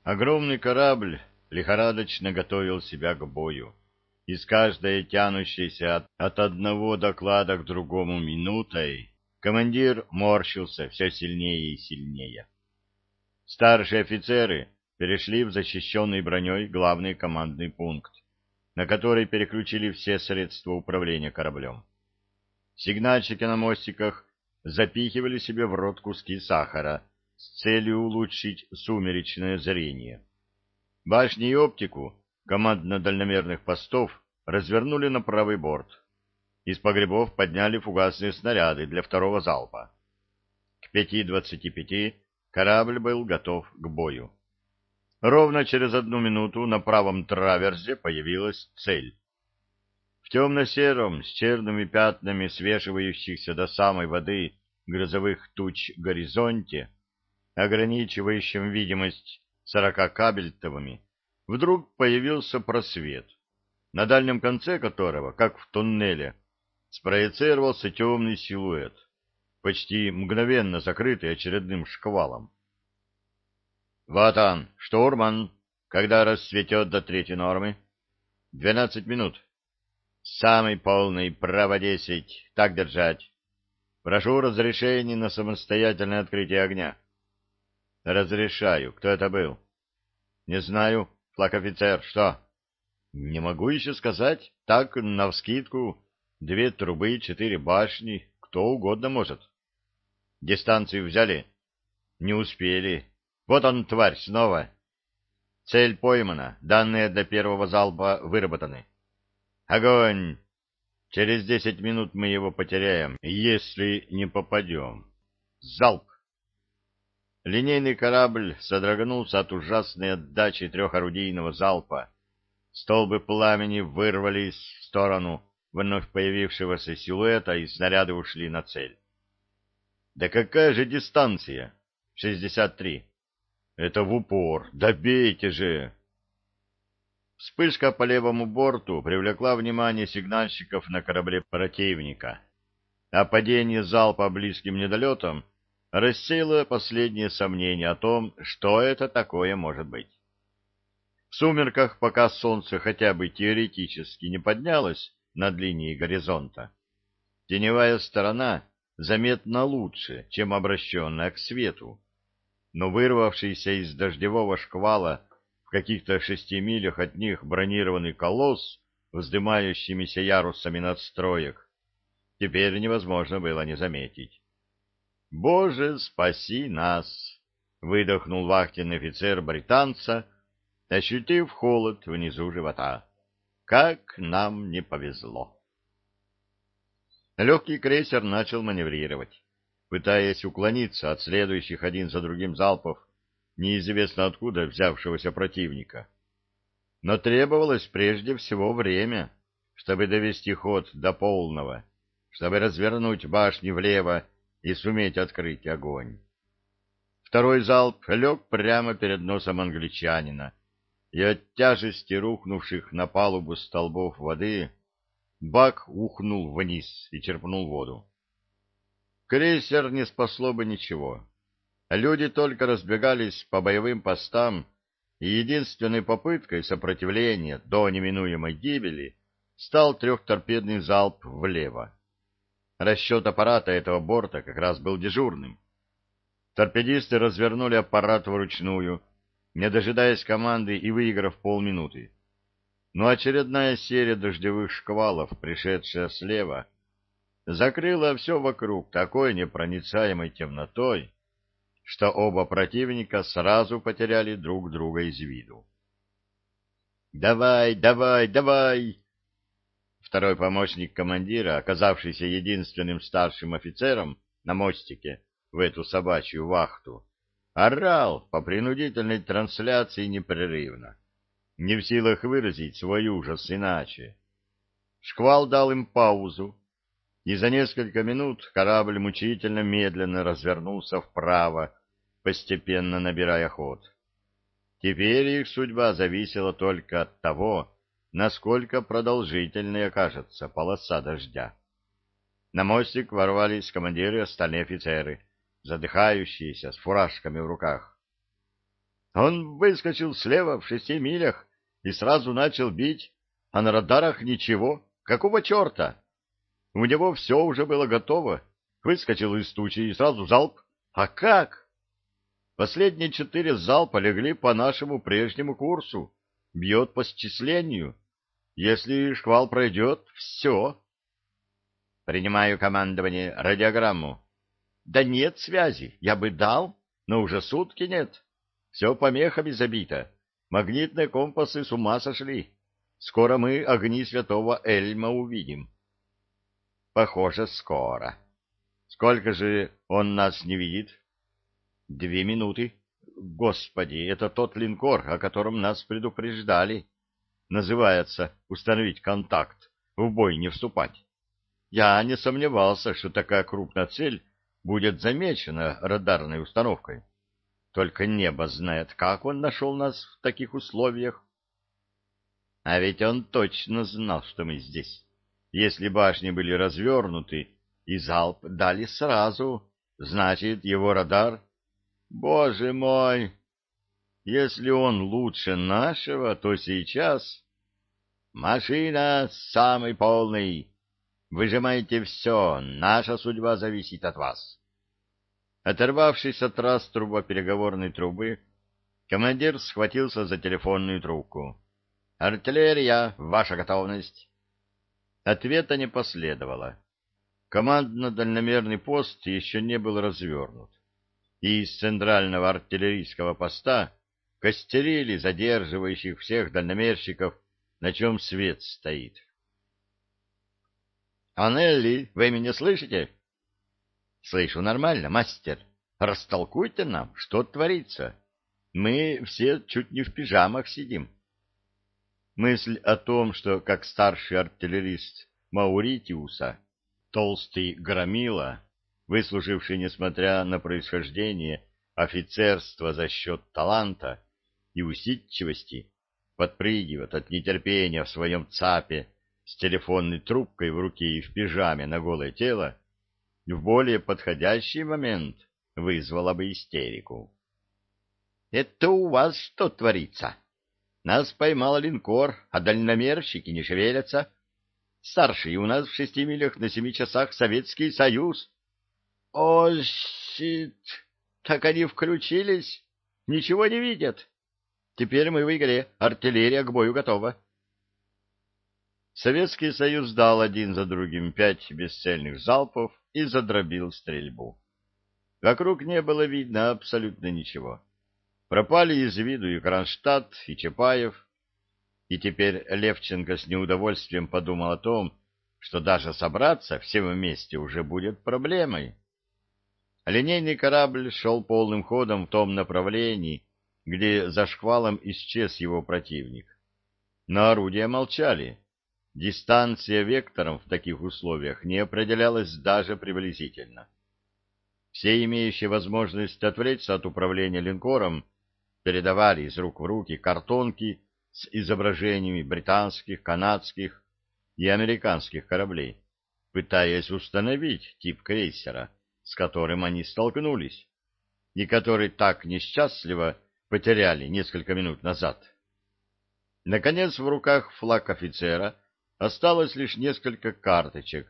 Огромный корабль лихорадочно готовил себя к бою, и с каждой тянущейся от одного доклада к другому минутой командир морщился все сильнее и сильнее. Старшие офицеры перешли в защищенный броней главный командный пункт, на который переключили все средства управления кораблем. Сигнальщики на мостиках запихивали себе в рот куски сахара с целью улучшить сумеречное зрение. Башни и оптику командно-дальномерных постов развернули на правый борт. Из погребов подняли фугасные снаряды для второго залпа. К 5:25 корабль был готов к бою. Ровно через 1 минуту на правом траверзе появилась цель. В темно-сером, с черными пятнами свешивающихся до самой воды грозовых туч горизонте, ограничивающем видимость 40-кабельтовыми, вдруг появился просвет, на дальнем конце которого, как в туннеле, спроецировался темный силуэт, почти мгновенно закрытый очередным шквалом. «Вот он, штурман, когда рассветет до третьей нормы?» 12 минут. «Самый полный, право 10, так держать. Прошу разрешения на самостоятельное открытие огня». «Разрешаю. Кто это был?» «Не знаю. Флаг-офицер. Что?» «Не могу еще сказать. Так, навскидку. 2 трубы, 4 башни. Кто угодно может». «Дистанцию взяли?» «Не успели. Вот он, тварь, снова». «Цель поймана. Данные для первого залпа выработаны». «Огонь! Через 10 минут мы его потеряем, если не попадем». «Залп!» Линейный корабль содрогнулся от ужасной отдачи трехорудийного залпа. Столбы пламени вырвались в сторону вновь появившегося силуэта, и снаряды ушли на цель. «Да какая же дистанция?» 63. «Это в упор! Добейте же!» Вспышка по левому борту привлекла внимание сигнальщиков на корабле противника, а падение залпа близким недолетом рассеяло последние сомнения о том, что это такое может быть. В сумерках, пока солнце хотя бы теоретически не поднялось над линией горизонта, теневая сторона заметно лучше, чем обращенная к свету, но вырвавшийся из дождевого шквала в каких-то 6 милях от них бронированный колосс, вздымающимися ярусами надстроек, теперь невозможно было не заметить. «Боже, спаси нас!» — выдохнул вахтенный офицер британца, ощутив холод внизу живота. «Как нам не повезло!» Легкий крейсер начал маневрировать, пытаясь уклониться от следующих один за другим залпов неизвестно откуда взявшегося противника. Но требовалось прежде всего время, чтобы довести ход до полного, чтобы развернуть башни влево и суметь открыть огонь. Второй залп лег прямо перед носом англичанина, и от тяжести рухнувших на палубу столбов воды бак ухнул вниз и черпнул воду. Крейсер не спасло бы ничего. Люди только разбегались по боевым постам, и единственной попыткой сопротивления до неминуемой гибели стал трехторпедный залп влево. Расчет аппарата этого борта как раз был дежурным. Торпедисты развернули аппарат вручную, не дожидаясь команды и выиграв полминуты. Но очередная серия дождевых шквалов, пришедшая слева, закрыла все вокруг такой непроницаемой темнотой, что оба противника сразу потеряли друг друга из виду. «Давай, давай, давай!» Второй помощник командира, оказавшийся единственным старшим офицером на мостике в эту собачью вахту, орал по принудительной трансляции непрерывно, не в силах выразить свой ужас иначе. Шквал дал им паузу, и за несколько минут корабль мучительно медленно развернулся вправо, постепенно набирая ход. Теперь их судьба зависела только от того, насколько продолжительной окажется полоса дождя. На мостик ворвались командиры и остальные офицеры, задыхающиеся, с фуражками в руках. Он выскочил слева в 6 милях и сразу начал бить, а на радарах ничего. Какого черта? У него все уже было готово. Выскочил из тучи и сразу залп. А как? Последние 4 залпа легли по нашему прежнему курсу. Бьет по счислению. Если шквал пройдет, все. Принимаю командование, радиограмму. Да нет связи, я бы дал, но уже сутки нет. Все помехами забито. Магнитные компасы с ума сошли. Скоро мы огни святого Эльма увидим. Похоже, скоро. Сколько же он нас не видит? 2 минуты. Господи, это тот линкор, о котором нас предупреждали. Называется «Установить контакт, в бой не вступать». Я не сомневался, что такая крупная цель будет замечена радарной установкой. Только небо знает, как он нашел нас в таких условиях. А ведь он точно знал, что мы здесь. Если башни были развернуты и залп дали сразу, значит, его радар... Боже мой! Если он лучше нашего, то сейчас... Машина самый полный! Выжимайте все, наша судьба зависит от вас. Оторвавшись от раструба переговорной трубы, командир схватился за телефонную трубку. «Артиллерия, ваша готовность!» Ответа не последовало. Командно-дальномерный пост еще не был развернут, и из центрального артиллерийского поста костерили задерживающих всех дальномерщиков, на чем свет стоит. «Анелли, вы меня слышите?» «Слышу нормально, мастер. Растолкуйте нам, что творится. Мы все чуть не в пижамах сидим». Мысль о том, что, как старший артиллерист Мауритиуса, толстый громила, выслуживший, несмотря на происхождение, офицерство за счет таланта и усидчивости, подпрыгивает от нетерпения в своем цапе с телефонной трубкой в руке и в пижаме на голое тело, в более подходящий момент вызвала бы истерику. «Это у вас что творится? Нас поймал линкор, а дальномерщики не шевелятся. Старший у нас в 6 милях на 7 часах Советский Союз». «О, щит! Так они включились? Ничего не видят. Теперь мы в игре, артиллерия к бою готова». Советский Союз дал один за другим 5 бесцельных залпов и задробил стрельбу. Вокруг не было видно абсолютно ничего. Пропали из виду и Кронштадт, и Чапаев, и теперь Левченко с неудовольствием подумал о том, что даже собраться всем вместе уже будет проблемой. Линейный корабль шел полным ходом в том направлении, где за шквалом исчез его противник. Но орудия молчали. Дистанция вектором в таких условиях не определялась даже приблизительно. Все имеющие возможность отвлечься от управления линкором передавали из рук в руки картонки с изображениями британских, канадских и американских кораблей, пытаясь установить тип крейсера, с которым они столкнулись, и который так несчастливо потеряли несколько минут назад. Наконец, в руках флаг офицера осталось лишь несколько карточек,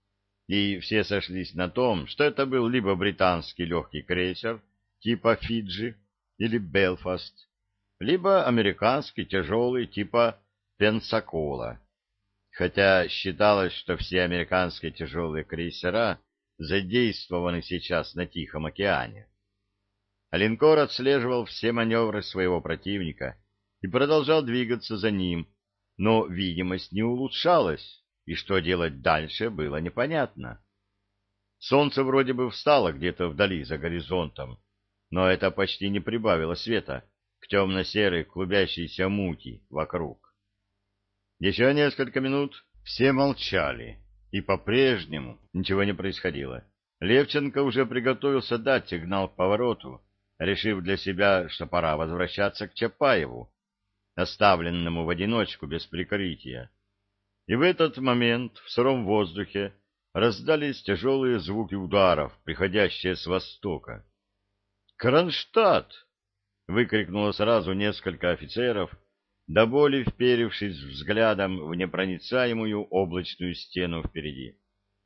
и все сошлись на том, что это был либо британский легкий крейсер типа «Фиджи» или «Белфаст», либо американский тяжелый типа «Пенсакола», хотя считалось, что все американские тяжелые крейсера задействованы сейчас на Тихом океане. Линкор отслеживал все маневры своего противника и продолжал двигаться за ним, но видимость не улучшалась, и что делать дальше было непонятно. Солнце вроде бы встало где-то вдали за горизонтом, но это почти не прибавило света к темно-серой клубящейся мути вокруг. Еще несколько минут все молчали, и по-прежнему ничего не происходило. Левченко уже приготовился дать сигнал к повороту, решив для себя, что пора возвращаться к Чапаеву, оставленному в одиночку без прикрытия. И в этот момент в сыром воздухе раздались тяжелые звуки ударов, приходящие с востока. «Кронштадт!» выкрикнуло сразу несколько офицеров, до боли вперевшись взглядом в непроницаемую облачную стену впереди.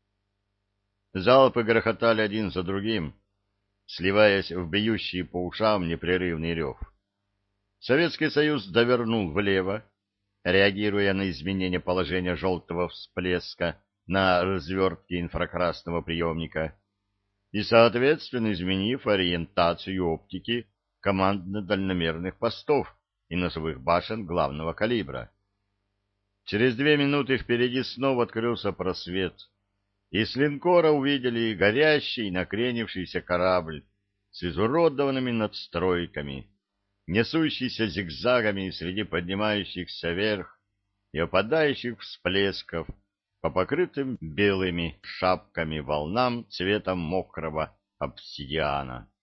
Залпы грохотали один за другим, сливаясь в бьющий по ушам непрерывный рев. Советский Союз довернул влево, реагируя на изменение положения желтого всплеска на развертке инфракрасного приемника и, соответственно, изменив ориентацию оптики командно-дальномерных постов и носовых башен главного калибра. Через 2 минуты впереди снова открылся просвет, и с линкора увидели горящий, накренившийся корабль с изуродованными надстройками, несущийся зигзагами среди поднимающихся вверх и опадающих всплесков по покрытым белыми шапками волнам цвета мокрого обсидиана.